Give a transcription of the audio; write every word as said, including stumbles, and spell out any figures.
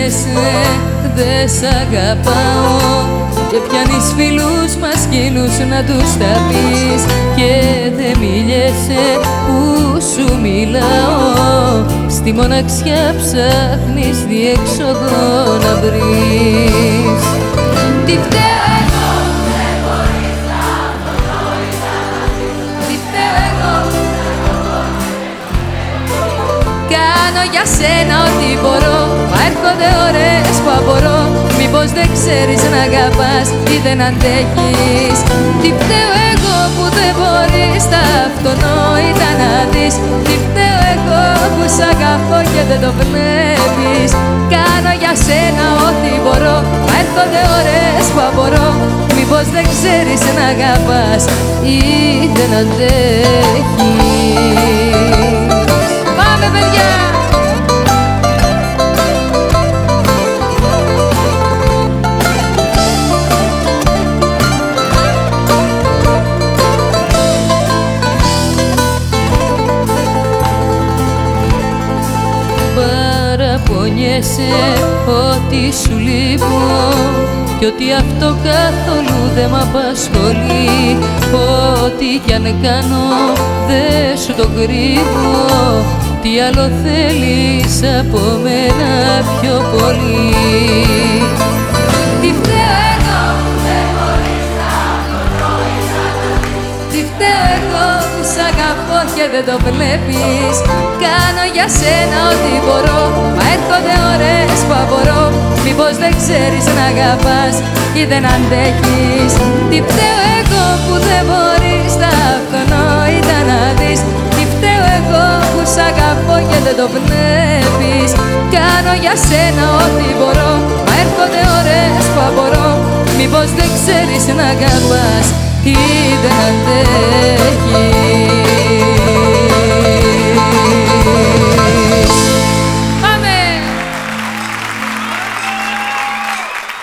μιλιέσαι, δε σ' αγαπάω. Και πιάνεις φίλους μας κοινούς να τους τα πεις και δε μιλιέσαι που σου μιλάω. Στη μοναξιά ψάχνεις διέξοδο να βρεις. Τι φταίω εγώ, δεν μπορείς να το νοηθείς. Τι φταίω εγώ, κάνω για σένα ό,τι μπορώ, μα έρχονται ώρες που απορώ. Μήπως δεν ξέρεις να αγαπάς ή δεν αντέχεις. Τι φταίω εγώ που δεν μπορείς τα αυτονόητα να δεις. Τι φταίω εγώ που σ' αγαπώ και δεν το βλέπεις. Κάνω για σένα ό,τι μπορώ, μα έρχονται ώρες που απορώ. Μήπως δεν ξέρεις να αγαπάς ή δεν αντέχεις. Πάμε παιδιά! Παραπονιέσαι ότι σου λείπω κι ότι αυτό καθόλου δεν μ' απασχολεί. Ό,τι κι αν κάνω δεν σου το κρύβω. Τι άλλο θέλεις από μένα πιο πολύ. Τι φταίω εγώ που δεν μπορείς να το νοηθείς. Τι φταίω εγώ που σ' αγαπώ και δεν το βλέπεις. Κάνω για σένα ό,τι μπορώ, μα έρχονται ώρες που απορώ. Μήπως δεν ξέρεις να αγαπάς ή δεν αντέχεις. Τι φταίω εγώ που δεν μπορείς τα αυτονόητα να δεις. Τι φταίω εγώ που σ' αγαπώ και δεν το βλέπεις. Κάνω για σένα ό,τι μπορώ, μα έρχονται ώρες που απορώ. Μήπως δεν ξέρεις να αγαπάς ή δεν αντέχεις.